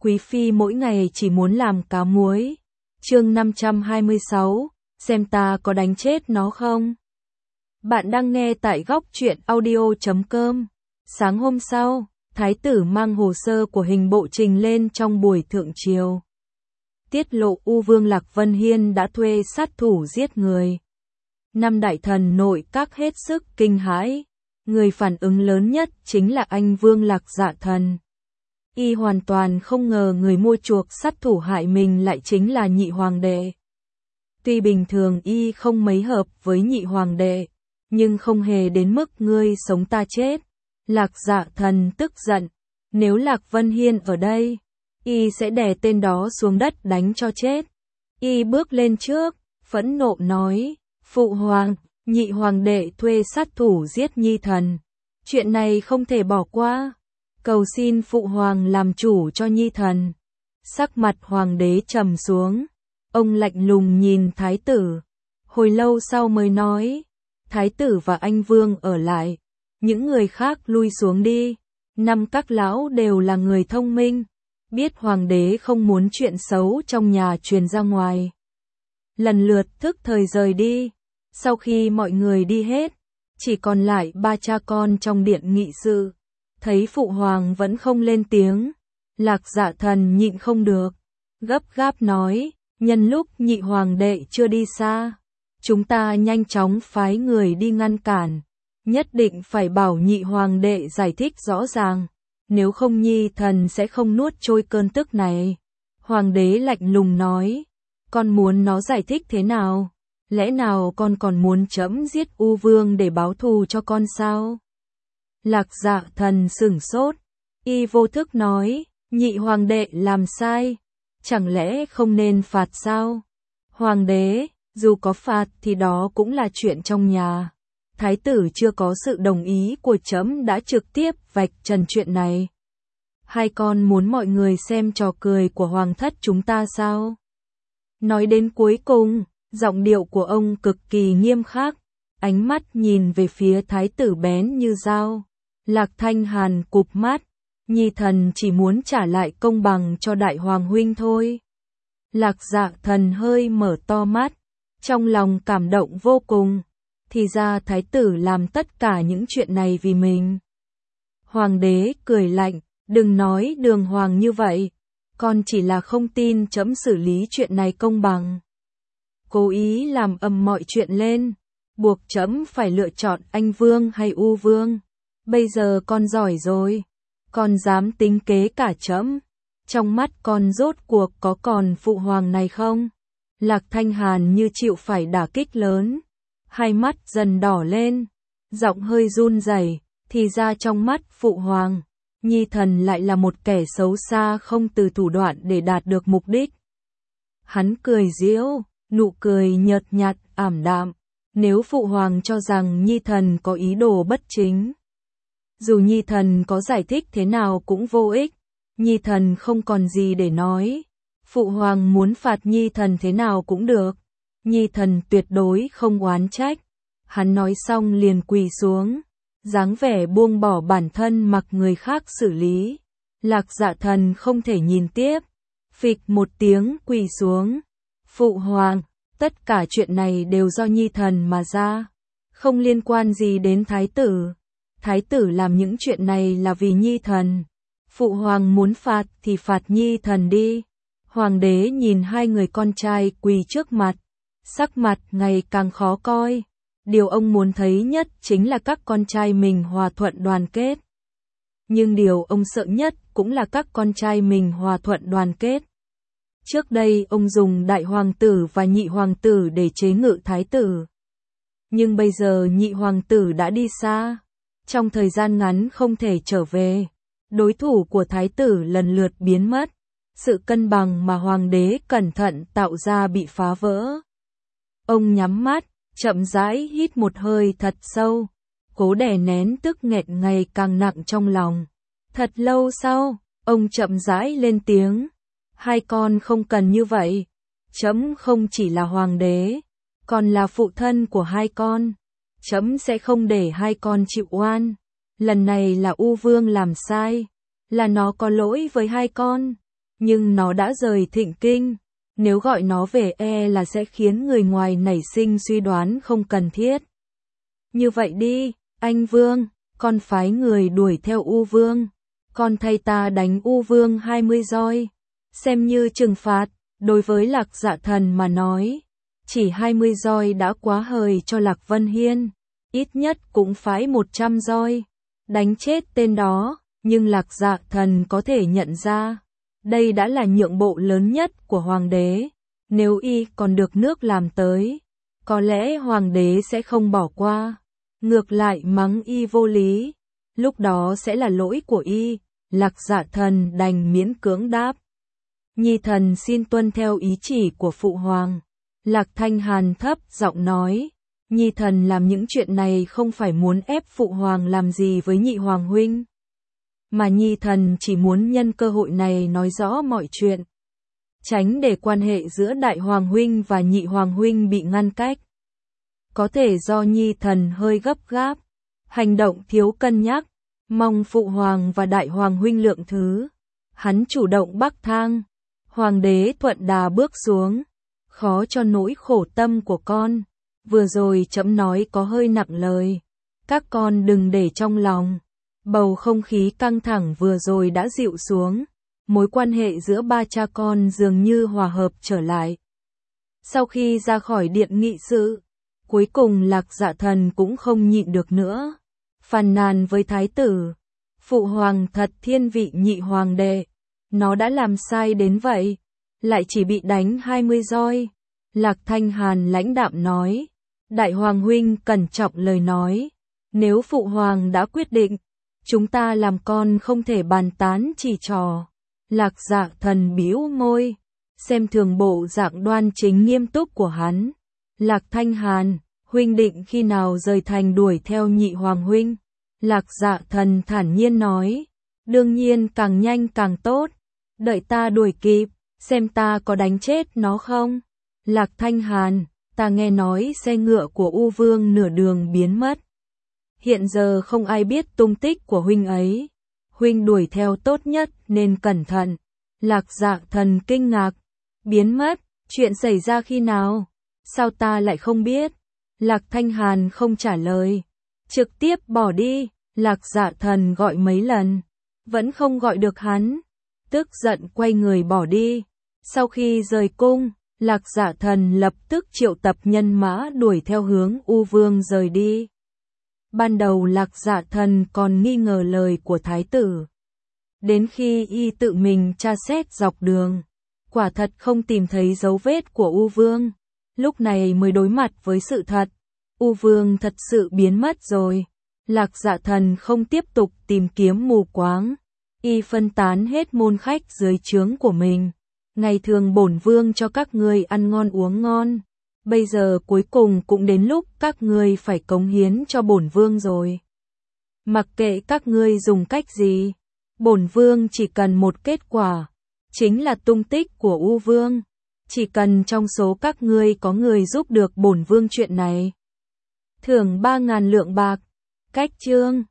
Quý phi mỗi ngày chỉ muốn làm cá muối. Chương 526, xem ta có đánh chết nó không? Bạn đang nghe tại góc truyện audio.com. Sáng hôm sau, thái tử mang hồ sơ của hình bộ trình lên trong buổi thượng triều. Tiết lộ U Vương Lạc Vân Hiên đã thuê sát thủ giết người. Năm đại thần nội các hết sức kinh hãi. Người phản ứng lớn nhất chính là anh Vương Lạc Dạ Thần. Y hoàn toàn không ngờ người mua chuộc sát thủ hại mình lại chính là nhị hoàng đệ. Tuy bình thường y không mấy hợp với nhị hoàng đệ, nhưng không hề đến mức ngươi sống ta chết. Lạc Dạ Thần tức giận, nếu Lạc Vân Hiên ở đây, y sẽ đè tên đó xuống đất đánh cho chết. Y bước lên trước, phẫn nộ nói, Phụ hoàng, nhị hoàng đệ thuê sát thủ giết nhi thần. Chuyện này không thể bỏ qua. Cầu xin Phụ hoàng làm chủ cho nhi thần. Sắc mặt hoàng đế trầm xuống. Ông lạnh lùng nhìn thái tử. Hồi lâu sau mới nói, thái tử và anh Vương ở lại. Những người khác lui xuống đi. Năm các lão đều là người thông minh. Biết hoàng đế không muốn chuyện xấu trong nhà truyền ra ngoài. Lần lượt thức thời rời đi. Sau khi mọi người đi hết, chỉ còn lại ba cha con trong điện nghị sự. Thấy Phụ hoàng vẫn không lên tiếng, Lạc Dạ Thần nhịn không được, gấp gáp nói, nhân lúc nhị hoàng đệ chưa đi xa, chúng ta nhanh chóng phái người đi ngăn cản, nhất định phải bảo nhị hoàng đệ giải thích rõ ràng, nếu không nhi thần sẽ không nuốt trôi cơn tức này. Hoàng đế lạnh lùng nói, con muốn nó giải thích thế nào? Lẽ nào con còn muốn trẫm giết U Vương để báo thù cho con sao? Lạc Dạ Thần sửng sốt, y vô thức nói, nhị hoàng đệ làm sai, chẳng lẽ không nên phạt sao? Hoàng đế, dù có phạt thì đó cũng là chuyện trong nhà. Thái tử chưa có sự đồng ý của trẫm đã trực tiếp vạch trần chuyện này. Hai con muốn mọi người xem trò cười của hoàng thất chúng ta sao? Nói đến cuối cùng, giọng điệu của ông cực kỳ nghiêm khắc, ánh mắt nhìn về phía thái tử bén như dao. Lạc Thanh Hàn cụp mắt, nhi thần chỉ muốn trả lại công bằng cho đại hoàng huynh thôi. Lạc Dạ Thần hơi mở to mắt, trong lòng cảm động vô cùng, thì ra thái tử làm tất cả những chuyện này vì mình. Hoàng đế cười lạnh, đừng nói đường hoàng như vậy, con chỉ là không tin trẫm xử lý chuyện này công bằng. Cố ý làm ầm mọi chuyện lên, buộc trẫm phải lựa chọn anh Vương hay U Vương. Bây giờ con giỏi rồi, con dám tính kế cả trẫm. Trong mắt con rốt cuộc có còn phụ hoàng này không? Lạc Thanh Hàn như chịu phải đả kích lớn, hai mắt dần đỏ lên, giọng hơi run rẩy, thì ra trong mắt phụ hoàng, nhi thần lại là một kẻ xấu xa không từ thủ đoạn để đạt được mục đích. Hắn cười giễu, nụ cười nhợt nhạt, ảm đạm, nếu phụ hoàng cho rằng nhi thần có ý đồ bất chính, dù nhi thần có giải thích thế nào cũng vô ích, nhi thần không còn gì để nói. Phụ hoàng muốn phạt nhi thần thế nào cũng được, nhi thần tuyệt đối không oán trách. Hắn nói xong liền quỳ xuống, dáng vẻ buông bỏ bản thân mặc người khác xử lý. Lạc Dạ Thần không thể nhìn tiếp, phịch một tiếng quỳ xuống. Phụ hoàng, tất cả chuyện này đều do nhi thần mà ra, không liên quan gì đến thái tử. Thái tử làm những chuyện này là vì nhi thần. Phụ hoàng muốn phạt thì phạt nhi thần đi. Hoàng đế nhìn hai người con trai quỳ trước mặt, sắc mặt ngày càng khó coi. Điều ông muốn thấy nhất chính là các con trai mình hòa thuận đoàn kết. Nhưng điều ông sợ nhất cũng là các con trai mình hòa thuận đoàn kết. Trước đây ông dùng đại hoàng tử và nhị hoàng tử để chế ngự thái tử. Nhưng bây giờ nhị hoàng tử đã đi xa, trong thời gian ngắn không thể trở về. Đối thủ của thái tử lần lượt biến mất. Sự cân bằng mà hoàng đế cẩn thận tạo ra bị phá vỡ. Ông nhắm mắt, chậm rãi hít một hơi thật sâu, cố đè nén tức nghẹn ngày càng nặng trong lòng. Thật lâu sau, ông chậm rãi lên tiếng, hai con không cần như vậy, trẫm không chỉ là hoàng đế, còn là phụ thân của hai con, trẫm sẽ không để hai con chịu oan. Lần này là U Vương làm sai, là nó có lỗi với hai con, nhưng nó đã rời Thịnh Kinh. Nếu gọi nó về là sẽ khiến người ngoài nảy sinh suy đoán không cần thiết. Như vậy đi, anh Vương, con phái người đuổi theo U Vương. Con thay ta đánh U Vương 20 roi. Xem như trừng phạt, đối với Lạc Dạ Thần mà nói. Chỉ 20 roi đã quá hời cho Lạc Vân Hiên. Ít nhất cũng phải 100 roi. Đánh chết tên đó, nhưng Lạc Dạ Thần có thể nhận ra. Đây đã là nhượng bộ lớn nhất của Hoàng đế. Nếu y còn được nước làm tới, có lẽ Hoàng đế sẽ không bỏ qua. Ngược lại mắng y vô lý. Lúc đó sẽ là lỗi của y. Lạc Dạ Thần đành miễn cưỡng đáp. Nhi thần xin tuân theo ý chỉ của Phụ Hoàng. Lạc Thanh Hàn thấp giọng nói. Nhi thần làm những chuyện này không phải muốn ép Phụ Hoàng làm gì với Nhị Hoàng huynh. Mà Nhi thần chỉ muốn nhân cơ hội này nói rõ mọi chuyện. Tránh để quan hệ giữa Đại Hoàng huynh và Nhị Hoàng huynh bị ngăn cách. Có thể do Nhi thần hơi gấp gáp, hành động thiếu cân nhắc, mong Phụ Hoàng và Đại Hoàng huynh lượng thứ. Hắn chủ động bắc thang. Hoàng đế thuận đà bước xuống. Khó cho nỗi khổ tâm của con. Vừa rồi trẫm nói có hơi nặng lời. Các con đừng để trong lòng. Bầu không khí căng thẳng vừa rồi đã dịu xuống. Mối quan hệ giữa ba cha con dường như hòa hợp trở lại. Sau khi ra khỏi điện nghị sự, cuối cùng Lạc Dạ Thần cũng không nhịn được nữa. Phàn nàn với thái tử. Phụ Hoàng thật thiên vị Nhị Hoàng đệ. Nó đã làm sai đến vậy. Lại chỉ bị đánh 20 roi. Lạc Thanh Hàn lãnh đạm nói. Đại Hoàng huynh cẩn trọng lời nói. Nếu Phụ Hoàng đã quyết định, chúng ta làm con không thể bàn tán chỉ trò. Lạc Dạ Thần bĩu môi, xem thường bộ dạng đoan chính nghiêm túc của hắn. Lạc Thanh Hàn, huynh định khi nào rời thành đuổi theo Nhị Hoàng huynh? Lạc Dạ Thần thản nhiên nói. Đương nhiên càng nhanh càng tốt. Đợi ta đuổi kịp, xem ta có đánh chết nó không? Lạc Thanh Hàn, ta nghe nói xe ngựa của U Vương nửa đường biến mất. Hiện giờ không ai biết tung tích của huynh ấy. Huynh đuổi theo tốt nhất nên cẩn thận. Lạc Dạ Thần kinh ngạc. Biến mất, chuyện xảy ra khi nào? Sao ta lại không biết? Lạc Thanh Hàn không trả lời. Trực tiếp bỏ đi. Lạc Dạ Thần gọi mấy lần. Vẫn không gọi được hắn. Tức giận quay người bỏ đi. Sau khi rời cung, Lạc Dạ Thần lập tức triệu tập nhân mã đuổi theo hướng U Vương rời đi. Ban đầu Lạc Dạ Thần còn nghi ngờ lời của thái tử. Đến khi y tự mình tra xét dọc đường, quả thật không tìm thấy dấu vết của U Vương. Lúc này mới đối mặt với sự thật. U Vương thật sự biến mất rồi. Lạc Dạ Thần không tiếp tục tìm kiếm mù quáng. Y phân tán hết môn khách dưới trướng của mình. Ngày thường bổn vương cho các ngươi ăn ngon uống ngon. Bây giờ cuối cùng cũng đến lúc các ngươi phải cống hiến cho bổn vương rồi. Mặc kệ các ngươi dùng cách gì, bổn vương chỉ cần một kết quả, chính là tung tích của U Vương. Chỉ cần trong số các ngươi có người giúp được bổn vương chuyện này, thưởng 3.000 lượng bạc. Cách chương